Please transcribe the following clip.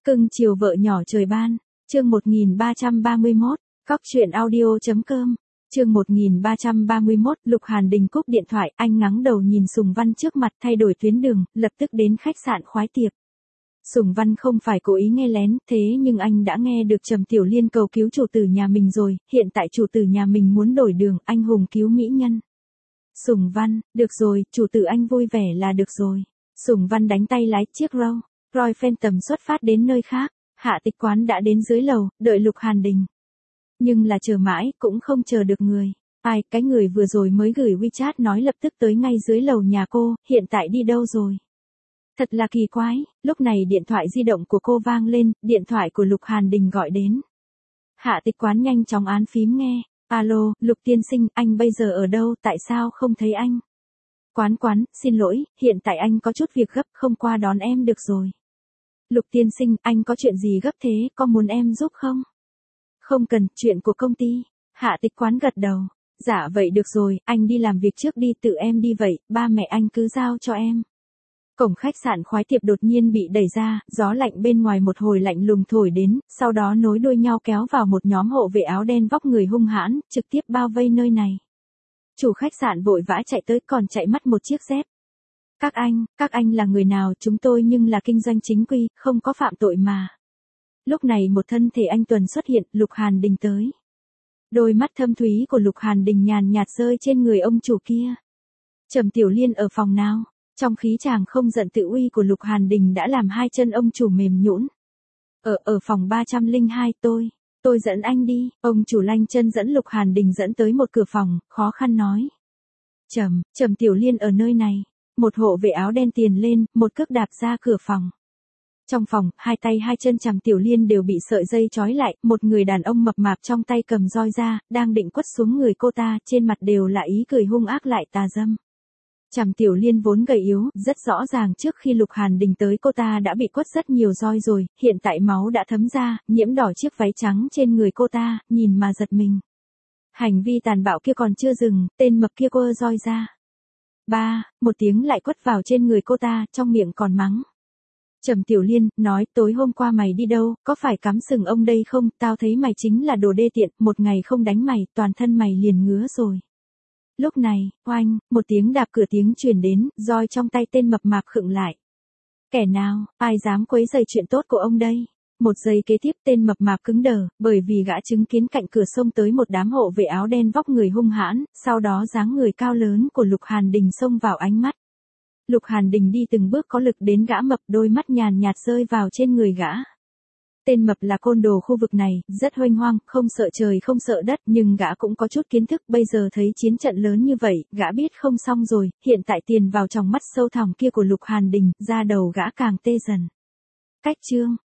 Cưng chiều vợ nhỏ trời ban, chương 1331, cóc truyện audio.com, chương 1331, Lục Hàn Đình cúp điện thoại, anh ngắng đầu nhìn Sùng Văn trước mặt thay đổi tuyến đường, lập tức đến khách sạn khoái tiệc. Sùng Văn không phải cố ý nghe lén, thế nhưng anh đã nghe được Trầm Tiểu Liên cầu cứu chủ tử nhà mình rồi, hiện tại chủ tử nhà mình muốn đổi đường, anh hùng cứu mỹ nhân. Sùng Văn, được rồi, chủ tử anh vui vẻ là được rồi. Sùng Văn đánh tay lái chiếc Roy Phantom xuất phát đến nơi khác, Hạ Tịch Quán đã đến dưới lầu, đợi Lục Hàn Đình. Nhưng là chờ mãi, cũng không chờ được người. Ai, cái người vừa rồi mới gửi WeChat nói lập tức tới ngay dưới lầu nhà cô, hiện tại đi đâu rồi? Thật là kỳ quái, lúc này điện thoại di động của cô vang lên, điện thoại của Lục Hàn Đình gọi đến. Hạ Tịch Quán nhanh chóng án phím nghe. Alo, Lục tiên sinh, anh bây giờ ở đâu, tại sao không thấy anh? Quán, xin lỗi, hiện tại anh có chút việc gấp, không qua đón em được rồi. Lục tiên sinh, anh có chuyện gì gấp thế, có muốn em giúp không? Không cần, chuyện của công ty. Hạ Tịch Quán gật đầu. Dạ vậy được rồi, anh đi làm việc trước đi, tự em đi vậy, ba mẹ anh cứ giao cho em. Cổng khách sạn khoái tiệp đột nhiên bị đẩy ra, gió lạnh bên ngoài một hồi lạnh lùng thổi đến, sau đó nối đuôi nhau kéo vào một nhóm hộ vệ áo đen vóc người hung hãn, trực tiếp bao vây nơi này. Chủ khách sạn vội vã chạy tới còn chạy mất một chiếc dép. Các anh là người nào, chúng tôi nhưng là kinh doanh chính quy, không có phạm tội mà. Lúc này một thân thể anh tuần xuất hiện, Lục Hàn Đình tới. Đôi mắt thâm thúy của Lục Hàn Đình nhàn nhạt rơi trên người ông chủ kia. Trầm Tiểu Liên ở phòng nào? Trong khí chàng không giận tự uy của Lục Hàn Đình đã làm hai chân ông chủ mềm nhũn. Ở phòng 302 tôi dẫn anh đi, ông chủ lanh chân dẫn Lục Hàn Đình dẫn tới một cửa phòng, khó khăn nói. Trầm Tiểu Liên ở nơi này, một hộ vệ áo đen tiền lên, một cước đạp ra cửa phòng. Trong phòng, hai tay hai chân Trầm Tiểu Liên đều bị sợi dây trói lại, một người đàn ông mập mạp trong tay cầm roi ra, đang định quất xuống người cô ta, trên mặt đều là ý cười hung ác lại tà dâm. Trầm Tiểu Liên vốn gầy yếu, rất rõ ràng trước khi Lục Hàn Đình tới cô ta đã bị quất rất nhiều roi rồi, hiện tại máu đã thấm ra, nhiễm đỏ chiếc váy trắng trên người cô ta, nhìn mà giật mình. Hành vi tàn bạo kia còn chưa dừng, tên mập kia quơ roi ra. Một tiếng lại quất vào trên người cô ta, trong miệng còn mắng. Trầm Tiểu Liên, nói, tối hôm qua mày đi đâu, có phải cắm sừng ông đây không, tao thấy mày chính là đồ đê tiện, một ngày không đánh mày, toàn thân mày liền ngứa rồi. Lúc này, oanh, một tiếng đạp cửa tiếng truyền đến, roi trong tay tên mập mạp khựng lại. Kẻ nào, ai dám quấy rầy chuyện tốt của ông đây? Một giây kế tiếp tên mập mạp cứng đờ, bởi vì gã chứng kiến cạnh cửa xông tới một đám hộ vệ áo đen vóc người hung hãn, sau đó dáng người cao lớn của Lục Hàn Đình xông vào ánh mắt. Lục Hàn Đình đi từng bước có lực đến gã mập, đôi mắt nhàn nhạt rơi vào trên người gã. Tên mập là côn đồ khu vực này, rất huênh hoang, không sợ trời không sợ đất, nhưng gã cũng có chút kiến thức, bây giờ thấy chiến trận lớn như vậy, gã biết không xong rồi, hiện tại tiền vào trong mắt sâu thẳm kia của Lục Hàn Đình, da đầu gã càng tê dần. Cách chương,